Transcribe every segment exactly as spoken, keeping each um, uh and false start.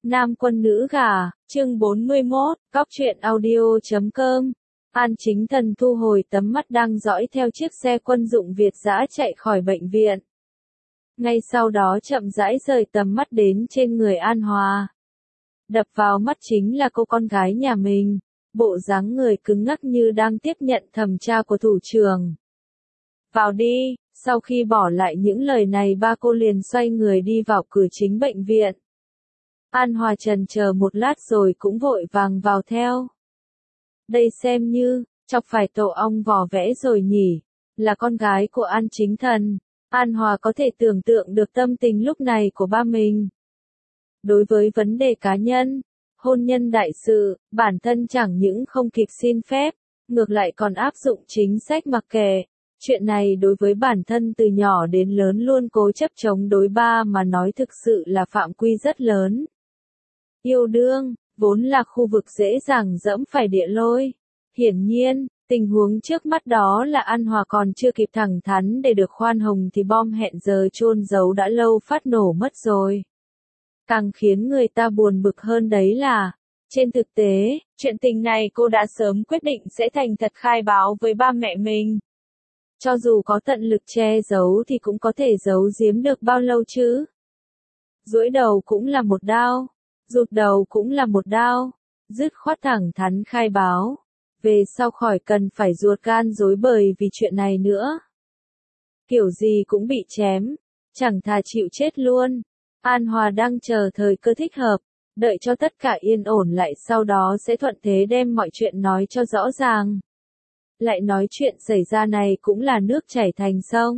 Nam quân nữ gả, chương bốn mươi mốt, Cóc truyện audio chấm com. An Chính Thần thu hồi tấm mắt đang dõi theo chiếc xe quân dụng Việt dã chạy khỏi bệnh viện. Ngay sau đó chậm rãi rời tầm mắt đến trên người An Hòa. Đập vào mắt chính là cô con gái nhà mình, bộ dáng người cứng ngắc như đang tiếp nhận thẩm tra của thủ trưởng. Vào đi, sau khi bỏ lại những lời này ba cô liền xoay người đi vào cửa chính bệnh viện. An Hòa chần chờ một lát rồi cũng vội vàng vào theo. Đây xem như, chọc phải tổ ong vò vẽ rồi nhỉ, là con gái của An Chính Thần. An Hòa có thể tưởng tượng được tâm tình lúc này của ba mình. Đối với vấn đề cá nhân, hôn nhân đại sự, bản thân chẳng những không kịp xin phép, ngược lại còn áp dụng chính sách mặc kệ. Chuyện này đối với bản thân từ nhỏ đến lớn luôn cố chấp chống đối ba mà nói thực sự là phạm quy rất lớn. Yêu đương, vốn là khu vực dễ dàng dẫm phải địa lôi. Hiển nhiên, tình huống trước mắt đó là An Hòa còn chưa kịp thẳng thắn để được khoan hồng thì bom hẹn giờ chôn giấu đã lâu phát nổ mất rồi. Càng khiến người ta buồn bực hơn đấy là, trên thực tế, chuyện tình này cô đã sớm quyết định sẽ thành thật khai báo với ba mẹ mình. Cho dù có tận lực che giấu thì cũng có thể giấu giếm được bao lâu chứ. Duỗi đầu cũng là một đao, rụt đầu cũng là một đao, dứt khoát thẳng thắn khai báo. Về sau khỏi cần phải ruột gan rối bời vì chuyện này nữa. Kiểu gì cũng bị chém, chẳng thà chịu chết luôn. An Hòa đang chờ thời cơ thích hợp, đợi cho tất cả yên ổn lại sau đó sẽ thuận thế đem mọi chuyện nói cho rõ ràng. Lại nói chuyện xảy ra này cũng là nước chảy thành sông.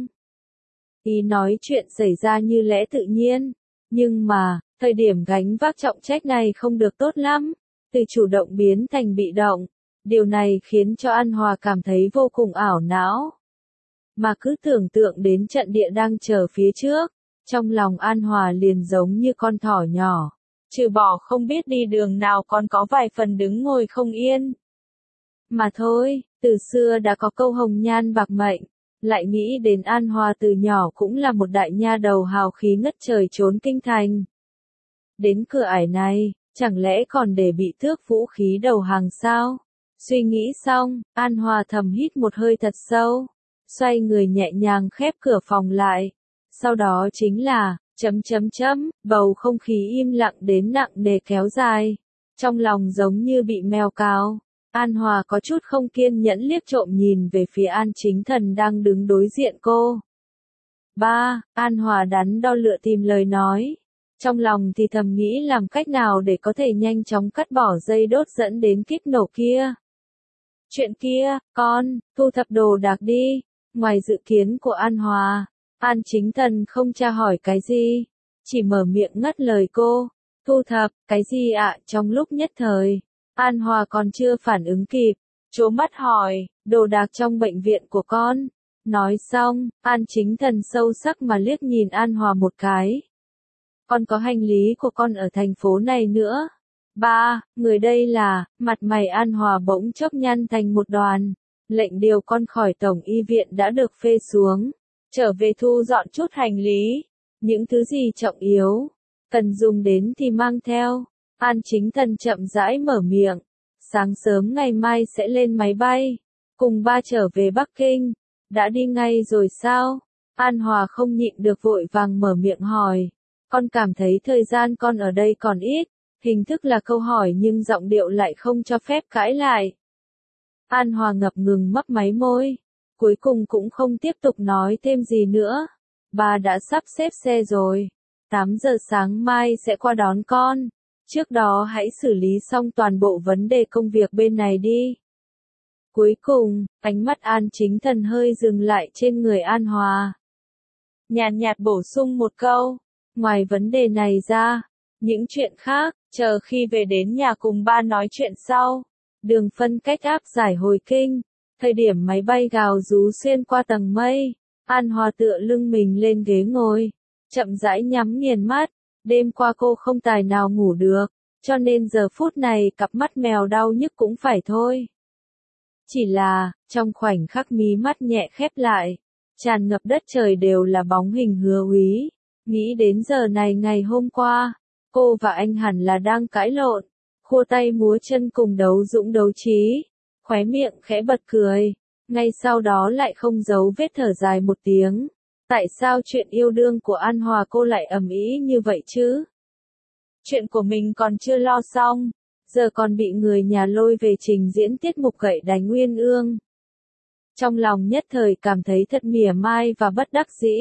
Ý nói chuyện xảy ra như lẽ tự nhiên, nhưng mà, thời điểm gánh vác trọng trách này không được tốt lắm, từ chủ động biến thành bị động. Điều này khiến cho An Hòa cảm thấy vô cùng ảo não. Mà cứ tưởng tượng đến trận địa đang chờ phía trước, trong lòng An Hòa liền giống như con thỏ nhỏ, trừ bỏ không biết đi đường nào còn có vài phần đứng ngồi không yên. Mà thôi, từ xưa đã có câu hồng nhan bạc mệnh, lại nghĩ đến An Hòa từ nhỏ cũng là một đại nha đầu hào khí ngất trời trốn kinh thành. Đến cửa ải này, chẳng lẽ còn để bị tước vũ khí đầu hàng sao? Suy nghĩ xong, An Hòa thầm hít một hơi thật sâu, xoay người nhẹ nhàng khép cửa phòng lại. Sau đó chính là, chấm chấm chấm, bầu không khí im lặng đến nặng nề kéo dài. Trong lòng giống như bị mèo cào, An Hòa có chút không kiên nhẫn liếc trộm nhìn về phía An Chính Thần đang đứng đối diện cô. Ba, An Hòa đắn đo lựa tìm lời nói. Trong lòng thì thầm nghĩ làm cách nào để có thể nhanh chóng cắt bỏ dây đốt dẫn đến kíp nổ kia. Chuyện kia, con, thu thập đồ đạc đi. Ngoài dự kiến của An Hòa, An Chính Thần không tra hỏi cái gì, chỉ mở miệng ngắt lời cô. Thu thập, cái gì ạ? Trong lúc nhất thời, An Hòa còn chưa phản ứng kịp, trố mắt hỏi, đồ đạc trong bệnh viện của con. Nói xong, An Chính Thần sâu sắc mà liếc nhìn An Hòa một cái. Con có hành lý của con ở thành phố này nữa. Ba, người đây là, mặt mày An Hòa bỗng chốc nhăn thành một đoàn. Lệnh điều con khỏi tổng y viện đã được phê xuống. Trở về thu dọn chút hành lý. Những thứ gì trọng yếu, cần dùng đến thì mang theo. An Chính Thần chậm rãi mở miệng. Sáng sớm ngày mai sẽ lên máy bay. Cùng ba trở về Bắc Kinh. Đã đi ngay rồi sao? An Hòa không nhịn được vội vàng mở miệng hỏi. Con cảm thấy thời gian con ở đây còn ít. Hình thức là câu hỏi nhưng giọng điệu lại không cho phép cãi lại. An Hòa ngập ngừng mấp máy môi. Cuối cùng cũng không tiếp tục nói thêm gì nữa. Bà đã sắp xếp xe rồi. tám giờ sáng mai sẽ qua đón con. Trước đó hãy xử lý xong toàn bộ vấn đề công việc bên này đi. Cuối cùng, ánh mắt An Chính Thần hơi dừng lại trên người An Hòa. Nhàn nhạt bổ sung một câu. Ngoài vấn đề này ra, những chuyện khác, chờ khi về đến nhà cùng ba nói chuyện sau. Đường phân cách áp giải hồi kinh. Thời điểm máy bay gào rú xuyên qua tầng mây. An Hòa tựa lưng mình lên ghế ngồi. Chậm rãi nhắm nghiền mắt. Đêm qua cô không tài nào ngủ được. Cho nên giờ phút này cặp mắt mèo đau nhức cũng phải thôi. Chỉ là, trong khoảnh khắc mí mắt nhẹ khép lại. Tràn ngập đất trời đều là bóng hình Hứa Úy. Nghĩ đến giờ này ngày hôm qua, cô và anh hẳn là đang cãi lộn, khua tay múa chân cùng đấu dũng đấu trí, khóe miệng khẽ bật cười, ngay sau đó lại không giấu vết thở dài một tiếng. Tại sao chuyện yêu đương của An Hòa cô lại ầm ĩ như vậy chứ? Chuyện của mình còn chưa lo xong, giờ còn bị người nhà lôi về trình diễn tiết mục gậy đánh uyên ương. Trong lòng nhất thời cảm thấy thật mỉa mai và bất đắc dĩ.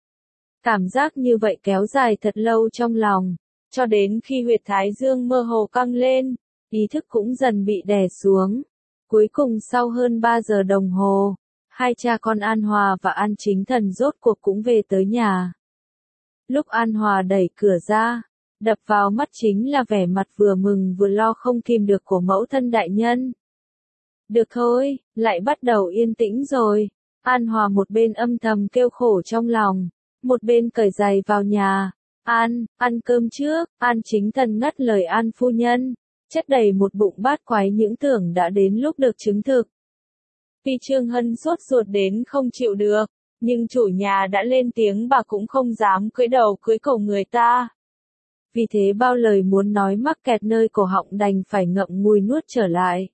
Cảm giác như vậy kéo dài thật lâu trong lòng, cho đến khi huyệt thái dương mơ hồ căng lên, ý thức cũng dần bị đè xuống. Cuối cùng sau hơn ba giờ đồng hồ, hai cha con An Hòa và An Chính Thần rốt cuộc cũng về tới nhà. Lúc An Hòa đẩy cửa ra, đập vào mắt chính là vẻ mặt vừa mừng vừa lo không kìm được của mẫu thân đại nhân. Được thôi, lại bắt đầu yên tĩnh rồi. An Hòa một bên âm thầm kêu khổ trong lòng, một bên cởi giày vào nhà. An, ăn cơm trước. An Chính Thần ngắt lời An phu nhân, chất đầy một bụng bát quái những tưởng đã đến lúc được chứng thực. Vì Trương Hân sốt ruột đến không chịu được, nhưng chủ nhà đã lên tiếng bà cũng không dám cưỡi đầu cưỡi cổ người ta. Vì thế bao lời muốn nói mắc kẹt nơi cổ họng đành phải ngậm ngùi nuốt trở lại.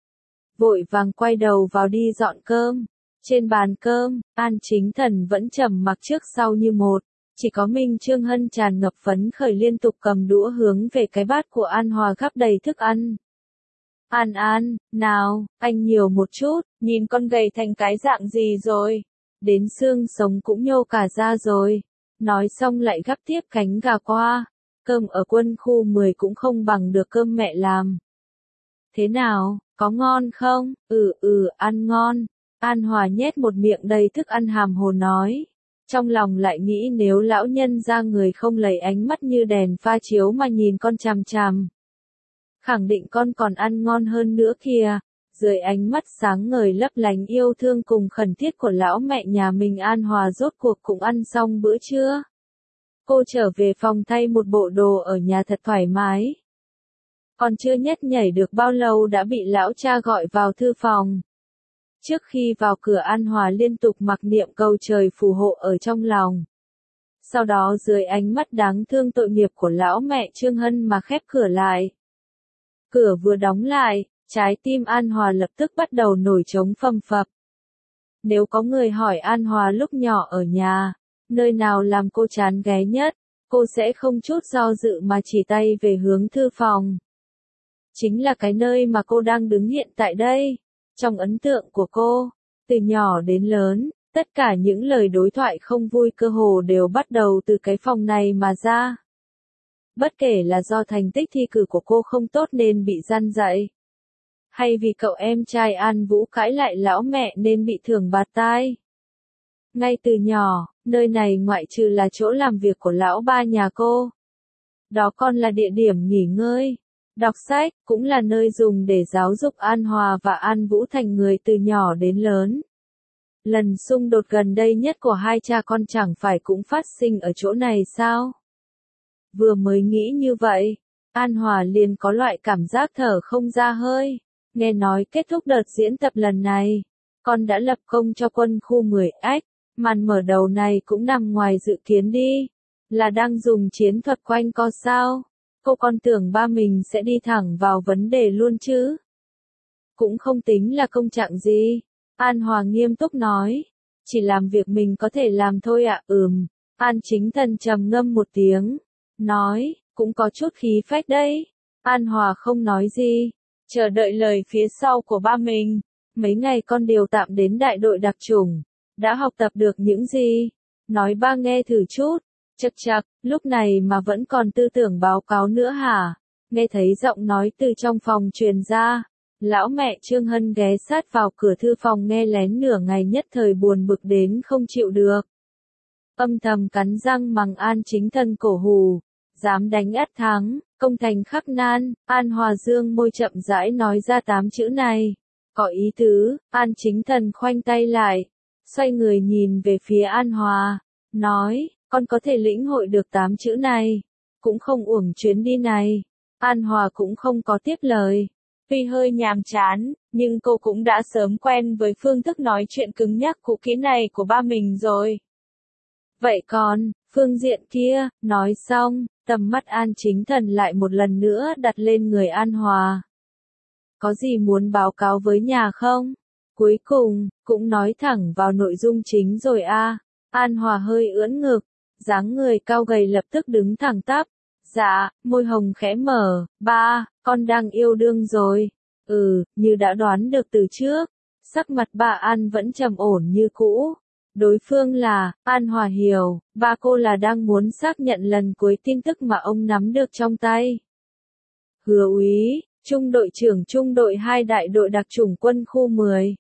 Vội vàng quay đầu vào đi dọn cơm. Trên bàn cơm, An Chính Thần vẫn trầm mặc trước sau như một. Chỉ có mình Trương Hân tràn ngập phấn khởi liên tục cầm đũa hướng về cái bát của An Hòa gắp đầy thức ăn. An An, nào, anh nhiều một chút, nhìn con gầy thành cái dạng gì rồi. Đến xương sống cũng nhô cả ra rồi. Nói xong lại gắp tiếp cánh gà qua. Cơm ở quân khu mười cũng không bằng được cơm mẹ làm. Thế nào, có ngon không? Ừ ừ, ăn ngon. An Hòa nhét một miệng đầy thức ăn hàm hồ nói. Trong lòng lại nghĩ nếu lão nhân ra người không lấy ánh mắt như đèn pha chiếu mà nhìn con chằm chằm. Khẳng định con còn ăn ngon hơn nữa kìa. Dưới ánh mắt sáng ngời lấp lánh yêu thương cùng khẩn thiết của lão mẹ nhà mình, An Hòa rốt cuộc cũng ăn xong bữa trưa. Cô trở về phòng thay một bộ đồ ở nhà thật thoải mái. Còn chưa nhét nhảy được bao lâu đã bị lão cha gọi vào thư phòng. Trước khi vào cửa An Hòa liên tục mặc niệm cầu trời phù hộ ở trong lòng. Sau đó dưới ánh mắt đáng thương tội nghiệp của lão mẹ Trương Hân mà khép cửa lại. Cửa vừa đóng lại, trái tim An Hòa lập tức bắt đầu nổi trống phầm phập. Nếu có người hỏi An Hòa lúc nhỏ ở nhà, nơi nào làm cô chán ghé nhất, cô sẽ không chút do dự mà chỉ tay về hướng thư phòng. Chính là cái nơi mà cô đang đứng hiện tại đây. Trong ấn tượng của cô, từ nhỏ đến lớn, tất cả những lời đối thoại không vui cơ hồ đều bắt đầu từ cái phòng này mà ra. Bất kể là do thành tích thi cử của cô không tốt nên bị gian dạy, hay vì cậu em trai An Vũ cãi lại lão mẹ nên bị thưởng bạt tai. Ngay từ nhỏ, nơi này ngoại trừ là chỗ làm việc của lão ba nhà cô, đó còn là địa điểm nghỉ ngơi, đọc sách, cũng là nơi dùng để giáo dục An Hòa và An Vũ thành người từ nhỏ đến lớn. Lần xung đột gần đây nhất của hai cha con chẳng phải cũng phát sinh ở chỗ này sao? Vừa mới nghĩ như vậy, An Hòa liền có loại cảm giác thở không ra hơi. Nghe nói kết thúc đợt diễn tập lần này, con đã lập công cho quân khu mười ách, màn mở đầu này cũng nằm ngoài dự kiến đi. Là đang dùng chiến thuật quanh co sao? Cô con tưởng ba mình sẽ đi thẳng vào vấn đề luôn chứ. Cũng không tính là công trạng gì. An Hòa nghiêm túc nói. Chỉ làm việc mình có thể làm thôi ạ. À, ừm. An Chính Thần trầm ngâm một tiếng. Nói, cũng có chút khí phách đấy. An Hòa không nói gì. Chờ đợi lời phía sau của ba mình. Mấy ngày con điều tạm đến đại đội đặc chủng. Đã học tập được những gì? Nói ba nghe thử chút. Chậc chậc, lúc này mà vẫn còn tư tưởng báo cáo nữa hả? Nghe thấy giọng nói từ trong phòng truyền ra. Lão mẹ Trương Hân ghé sát vào cửa thư phòng nghe lén nửa ngày nhất thời buồn bực đến không chịu được. Âm thầm cắn răng mắng An Chính Thần cổ hù. Dám đánh ắt thắng, công thành khắc nan. An Hòa dương môi chậm rãi nói ra tám chữ này. Có ý tứ. An Chính Thần khoanh tay lại. Xoay người nhìn về phía An Hòa. Nói. Con có thể lĩnh hội được tám chữ này, cũng không uổng chuyến đi này. An Hòa cũng không có tiếp lời. Tuy hơi nhàm chán, nhưng cô cũng đã sớm quen với phương thức nói chuyện cứng nhắc cũ kỹ này của ba mình rồi. Vậy còn, phương diện kia, nói xong, Tầm mắt An Chính Thần lại một lần nữa đặt lên người An Hòa. Có gì muốn báo cáo với nhà không? Cuối cùng, cũng nói thẳng vào nội dung chính rồi a. À. An Hòa hơi ưỡn ngực, dáng người cao gầy lập tức đứng thẳng tắp. Dạ, môi hồng khẽ mở, ba, con đang yêu đương rồi. Ừ, như đã đoán được từ trước. Sắc mặt bà An vẫn trầm ổn như cũ. Đối phương là, An Hòa hiểu, ba cô là đang muốn xác nhận lần cuối tin tức mà ông nắm được trong tay. Hứa úy, trung đội trưởng trung đội hai đại đội đặc chủng quân khu mười.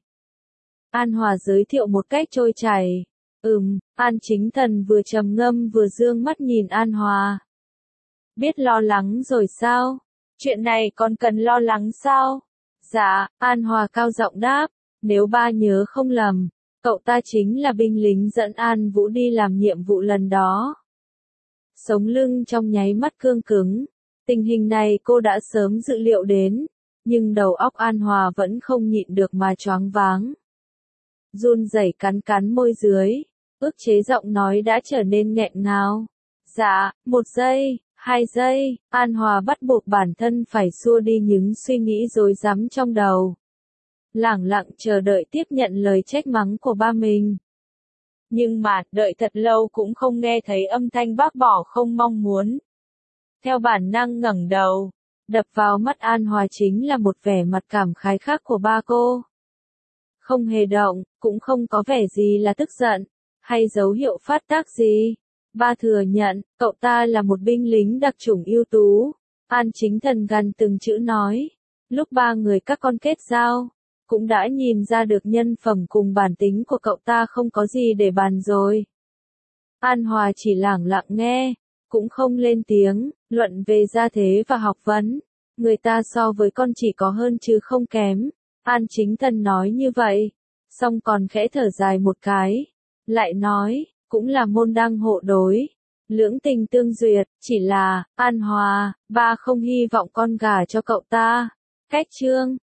An Hòa giới thiệu một cách trôi chảy. Ừm, An Chính Thần vừa trầm ngâm vừa dương mắt nhìn An Hòa. Biết lo lắng rồi sao? Chuyện này còn cần lo lắng sao? Dạ, An Hòa cao giọng đáp, nếu ba nhớ không lầm, cậu ta chính là binh lính dẫn An Vũ đi làm nhiệm vụ lần đó. Sống lưng trong nháy mắt cương cứng, tình hình này cô đã sớm dự liệu đến, nhưng đầu óc An Hòa vẫn không nhịn được mà choáng váng. Run rẩy cắn cắn môi dưới, ức chế giọng nói đã trở nên nghẹn ngào. Dạ, một giây, hai giây, An Hòa bắt buộc bản thân phải xua đi những suy nghĩ rối rắm trong đầu. Lẳng lặng chờ đợi tiếp nhận lời trách mắng của ba mình. Nhưng mà, đợi thật lâu cũng không nghe thấy âm thanh bác bỏ không mong muốn. Theo bản năng ngẩng đầu, đập vào mắt An Hòa chính là một vẻ mặt cảm khái khác của ba cô. Không hề động, cũng không có vẻ gì là tức giận, hay dấu hiệu phát tác gì. Ba thừa nhận, cậu ta là một binh lính đặc chủng ưu tú. An Chính Thần gần từng chữ nói. Lúc ba người các con kết giao, cũng đã nhìn ra được nhân phẩm cùng bản tính của cậu ta không có gì để bàn rồi. An Hòa chỉ lẳng lặng nghe, cũng không lên tiếng, luận về gia thế và học vấn. Người ta so với con chỉ có hơn chứ không kém. An Chính Thần nói như vậy, xong còn khẽ thở dài một cái. Lại nói, cũng là môn đăng hộ đối. Lưỡng tình tương duyệt, chỉ là, An Hòa, ba không hy vọng con gả cho cậu ta. Cách chương